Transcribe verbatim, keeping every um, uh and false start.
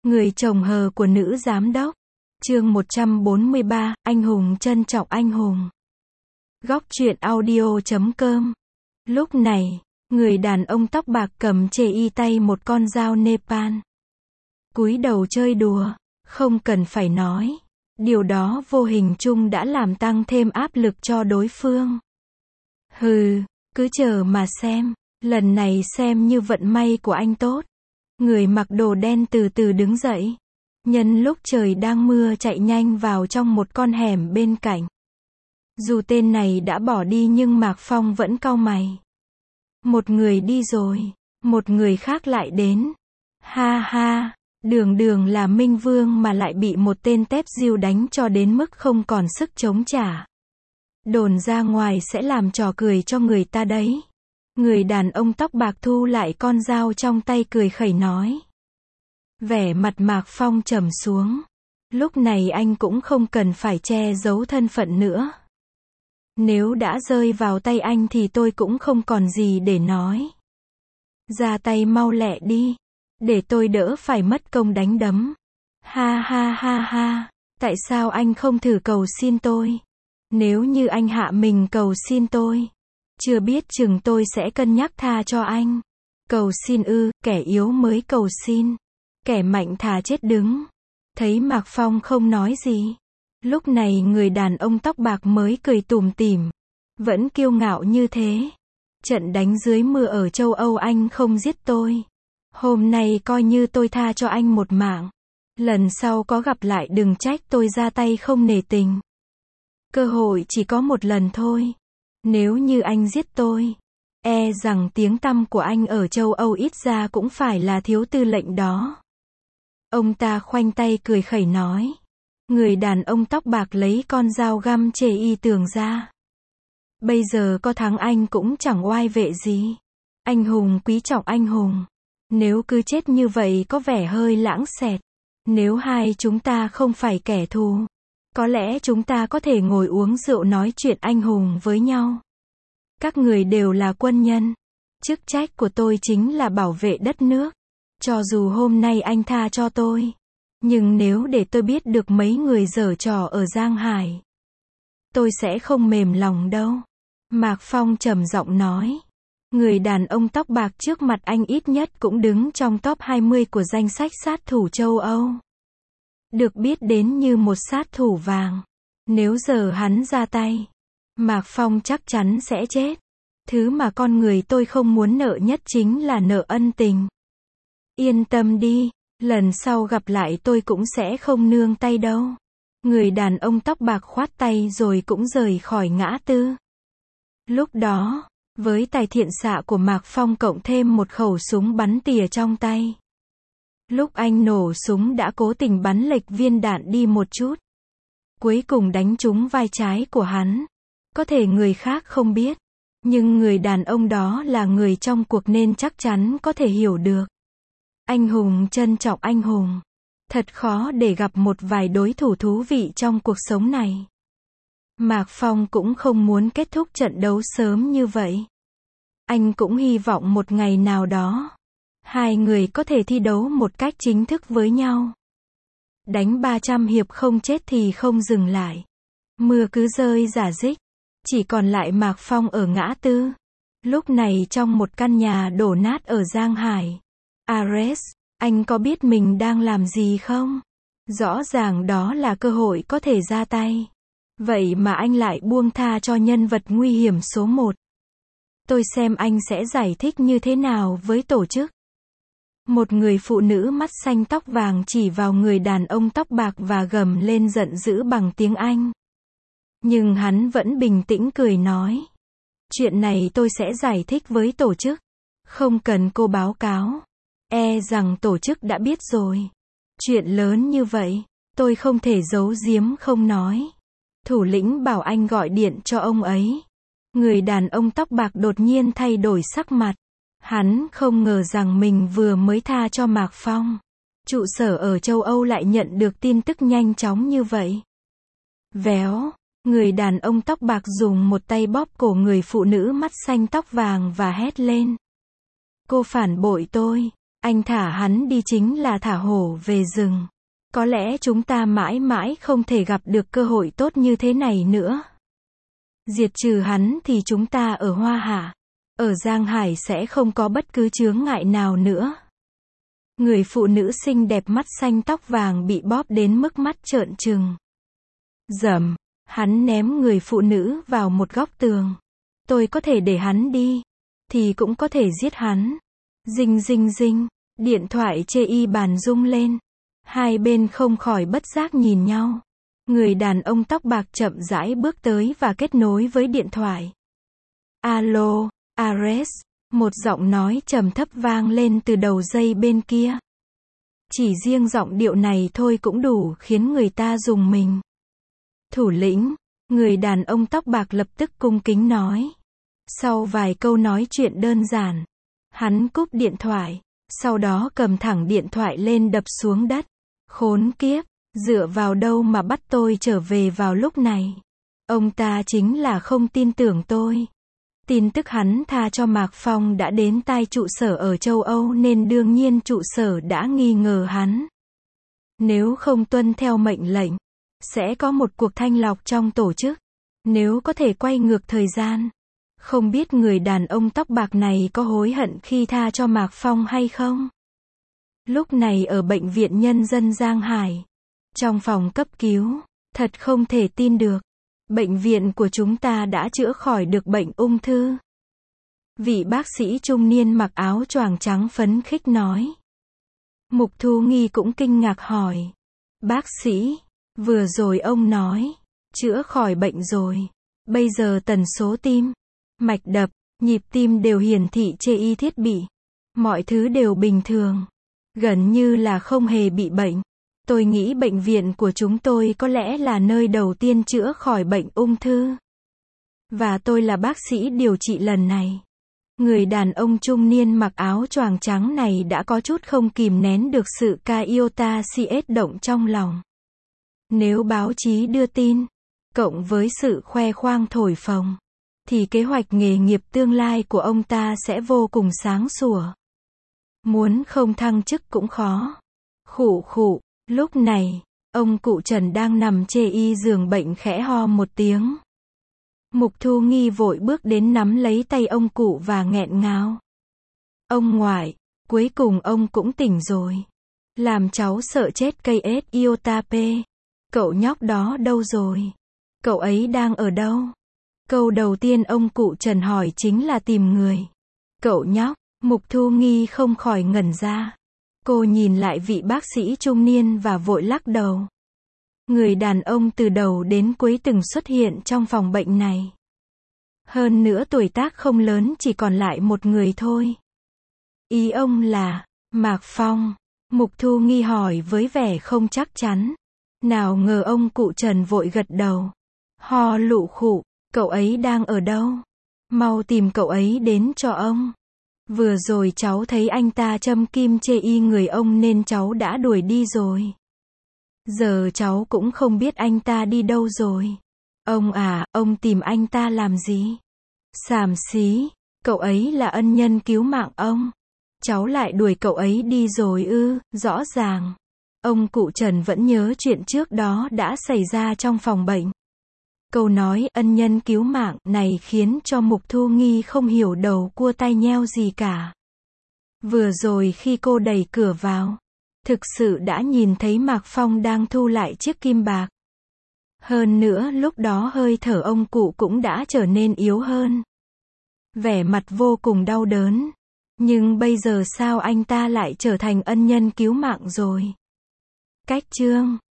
Người chồng hờ của nữ giám đốc. Chương một trăm bốn mươi ba, anh hùng trân trọng anh hùng. Góc truyện audio chấm com. Lúc này, người đàn ông tóc bạc cầm chê y tay một con dao Nepal. Cúi đầu chơi đùa, không cần phải nói. Điều đó vô hình chung đã làm tăng thêm áp lực cho đối phương. Hừ, cứ chờ mà xem, lần này xem như vận may của anh tốt. Người mặc đồ đen từ từ đứng dậy. Nhân lúc trời đang mưa chạy nhanh vào trong một con hẻm bên cạnh. Dù tên này đã bỏ đi nhưng Mạc Phong vẫn cau mày. Một người đi rồi, một người khác lại đến. Ha ha, đường đường là Minh Vương mà lại bị một tên tép diêu đánh cho đến mức không còn sức chống trả. Đồn ra ngoài sẽ làm trò cười cho người ta đấy. Người đàn ông tóc bạc thu lại con dao trong tay cười khẩy nói. Vẻ mặt Mạc Phong trầm xuống. Lúc này anh cũng không cần phải che giấu thân phận nữa. Nếu đã rơi vào tay anh thì tôi cũng không còn gì để nói. Ra tay mau lẹ đi, để tôi đỡ phải mất công đánh đấm. Ha ha ha ha, tại sao anh không thử cầu xin tôi? Nếu như anh hạ mình cầu xin tôi, chưa biết chừng tôi sẽ cân nhắc tha cho anh. Cầu xin ư, kẻ yếu mới cầu xin. Kẻ mạnh thà chết đứng. Thấy Mạc Phong không nói gì. Lúc này người đàn ông tóc bạc mới cười tủm tỉm. Vẫn kiêu ngạo như thế. Trận đánh dưới mưa ở châu Âu anh không giết tôi. Hôm nay coi như tôi tha cho anh một mạng. Lần sau có gặp lại đừng trách tôi ra tay không nể tình. Cơ hội chỉ có một lần thôi. Nếu như anh giết tôi, e rằng tiếng tăm của anh ở châu Âu ít ra cũng phải là thiếu tư lệnh đó. Ông ta khoanh tay cười khẩy nói. Người đàn ông tóc bạc lấy con dao găm chê y tường ra. Bây giờ có thắng anh cũng chẳng oai vệ gì. Anh hùng quý trọng anh hùng. Nếu cứ chết như vậy có vẻ hơi lãng xẹt. Nếu hai chúng ta không phải kẻ thù, có lẽ chúng ta có thể ngồi uống rượu nói chuyện anh hùng với nhau. Các người đều là quân nhân. Chức trách của tôi chính là bảo vệ đất nước. Cho dù hôm nay anh tha cho tôi, nhưng nếu để tôi biết được mấy người giở trò ở Giang Hải, tôi sẽ không mềm lòng đâu. Mạc Phong trầm giọng nói. Người đàn ông tóc bạc trước mặt anh ít nhất cũng đứng trong top hai mươi của danh sách sát thủ châu Âu. Được biết đến như một sát thủ vàng. Nếu giờ hắn ra tay, Mạc Phong chắc chắn sẽ chết. Thứ mà con người tôi không muốn nợ nhất chính là nợ ân tình. Yên tâm đi, lần sau gặp lại tôi cũng sẽ không nương tay đâu. Người đàn ông tóc bạc khoát tay rồi cũng rời khỏi ngã tư. Lúc đó, với tài thiện xạ của Mạc Phong cộng thêm một khẩu súng bắn tỉa trong tay. Lúc anh nổ súng đã cố tình bắn lệch viên đạn đi một chút. Cuối cùng đánh trúng vai trái của hắn. Có thể người khác không biết, nhưng người đàn ông đó là người trong cuộc nên chắc chắn có thể hiểu được. Anh hùng trân trọng anh hùng. Thật khó để gặp một vài đối thủ thú vị trong cuộc sống này. Mạc Phong cũng không muốn kết thúc trận đấu sớm như vậy. Anh cũng hy vọng một ngày nào đó, hai người có thể thi đấu một cách chính thức với nhau. Đánh ba trăm hiệp không chết thì không dừng lại. Mưa cứ rơi rả rích. Chỉ còn lại Mạc Phong ở ngã tư. Lúc này trong một căn nhà đổ nát ở Giang Hải. Ares, anh có biết mình đang làm gì không? Rõ ràng đó là cơ hội có thể ra tay. Vậy mà anh lại buông tha cho nhân vật nguy hiểm số một. Tôi xem anh sẽ giải thích như thế nào với tổ chức. Một người phụ nữ mắt xanh tóc vàng chỉ vào người đàn ông tóc bạc và gầm lên giận dữ bằng tiếng Anh. Nhưng hắn vẫn bình tĩnh cười nói. Chuyện này tôi sẽ giải thích với tổ chức. Không cần cô báo cáo. E rằng tổ chức đã biết rồi. Chuyện lớn như vậy, tôi không thể giấu giếm không nói. Thủ lĩnh bảo anh gọi điện cho ông ấy. Người đàn ông tóc bạc đột nhiên thay đổi sắc mặt. Hắn không ngờ rằng mình vừa mới tha cho Mạc Phong. Trụ sở ở châu Âu lại nhận được tin tức nhanh chóng như vậy. Véo, người đàn ông tóc bạc dùng một tay bóp cổ người phụ nữ mắt xanh tóc vàng và hét lên. Cô phản bội tôi. Anh thả hắn đi chính là thả hổ về rừng. Có lẽ chúng ta mãi mãi không thể gặp được cơ hội tốt như thế này nữa. Diệt trừ hắn thì chúng ta ở Hoa Hạ, ở Giang Hải sẽ không có bất cứ chướng ngại nào nữa. Người phụ nữ xinh đẹp mắt xanh tóc vàng bị bóp đến mức mắt trợn trừng. Dầm, hắn ném người phụ nữ vào một góc tường. Tôi có thể để hắn đi, thì cũng có thể giết hắn. Dinh dinh dinh, điện thoại chê y bàn rung lên. Hai bên không khỏi bất giác nhìn nhau. Người đàn ông tóc bạc chậm rãi bước tới và kết nối với điện thoại. Alo, Ares, một giọng nói trầm thấp vang lên từ đầu dây bên kia. Chỉ riêng giọng điệu này thôi cũng đủ khiến người ta rùng mình. Thủ lĩnh, người đàn ông tóc bạc lập tức cung kính nói. Sau vài câu nói chuyện đơn giản, hắn cúp điện thoại, sau đó cầm thẳng điện thoại lên đập xuống đất. Khốn kiếp, dựa vào đâu mà bắt tôi trở về vào lúc này? Ông ta chính là không tin tưởng tôi. Tin tức hắn tha cho Mạc Phong đã đến tai trụ sở ở châu Âu nên đương nhiên trụ sở đã nghi ngờ hắn. Nếu không tuân theo mệnh lệnh, sẽ có một cuộc thanh lọc trong tổ chức. Nếu có thể quay ngược thời gian, không biết người đàn ông tóc bạc này có hối hận khi tha cho Mạc Phong hay không? Lúc này ở Bệnh viện Nhân dân Giang Hải, trong phòng cấp cứu, thật không thể tin được. Bệnh viện của chúng ta đã chữa khỏi được bệnh ung thư. Vị bác sĩ trung niên mặc áo choàng trắng phấn khích nói. Mục Thu Nghi cũng kinh ngạc hỏi. Bác sĩ, vừa rồi ông nói, chữa khỏi bệnh rồi. Bây giờ tần số tim, mạch đập, nhịp tim đều hiển thị trên y thiết bị. Mọi thứ đều bình thường. Gần như là không hề bị bệnh. Tôi nghĩ bệnh viện của chúng tôi có lẽ là nơi đầu tiên chữa khỏi bệnh ung thư. Và tôi là bác sĩ điều trị lần này. Người đàn ông trung niên mặc áo choàng trắng này đã có chút không kìm nén được sự ca iota cs động trong lòng. Nếu báo chí đưa tin, cộng với sự khoe khoang thổi phồng, thì kế hoạch nghề nghiệp tương lai của ông ta sẽ vô cùng sáng sủa. Muốn không thăng chức cũng khó. Khụ khụ, lúc này, ông cụ Trần đang nằm chê y giường bệnh khẽ ho một tiếng. Mục Thu Nghi vội bước đến nắm lấy tay ông cụ và nghẹn ngào. Ông ngoại, cuối cùng ông cũng tỉnh rồi. Làm cháu sợ chết cây ết iota p. Cậu nhóc đó đâu rồi? Cậu ấy đang ở đâu? Câu đầu tiên ông cụ Trần hỏi chính là tìm người. Cậu nhóc, Mục Thu Nghi không khỏi ngẩn ra. Cô nhìn lại vị bác sĩ trung niên và vội lắc đầu. Người đàn ông từ đầu đến cuối từng xuất hiện trong phòng bệnh này. Hơn nữa tuổi tác không lớn, chỉ còn lại một người thôi. Ý ông là Mạc Phong? Mục Thu Nghi hỏi với vẻ không chắc chắn. Nào ngờ ông cụ Trần vội gật đầu. Ho lụ khụ, cậu ấy đang ở đâu? Mau tìm cậu ấy đến cho ông. Vừa rồi cháu thấy anh ta châm kim chê y người ông nên cháu đã đuổi đi rồi. Giờ cháu cũng không biết anh ta đi đâu rồi. Ông à, ông tìm anh ta làm gì? Xàm xí, cậu ấy là ân nhân cứu mạng ông. Cháu lại đuổi cậu ấy đi rồi ư? Rõ ràng. Ông cụ Trần vẫn nhớ chuyện trước đó đã xảy ra trong phòng bệnh. Câu nói ân nhân cứu mạng này khiến cho Mục Thu Nghi không hiểu đầu cua tai nheo gì cả. Vừa rồi khi cô đẩy cửa vào, thực sự đã nhìn thấy Mạc Phong đang thu lại chiếc kim bạc. Hơn nữa lúc đó hơi thở ông cụ cũng đã trở nên yếu hơn. Vẻ mặt vô cùng đau đớn. Nhưng bây giờ sao anh ta lại trở thành ân nhân cứu mạng rồi? Cách chương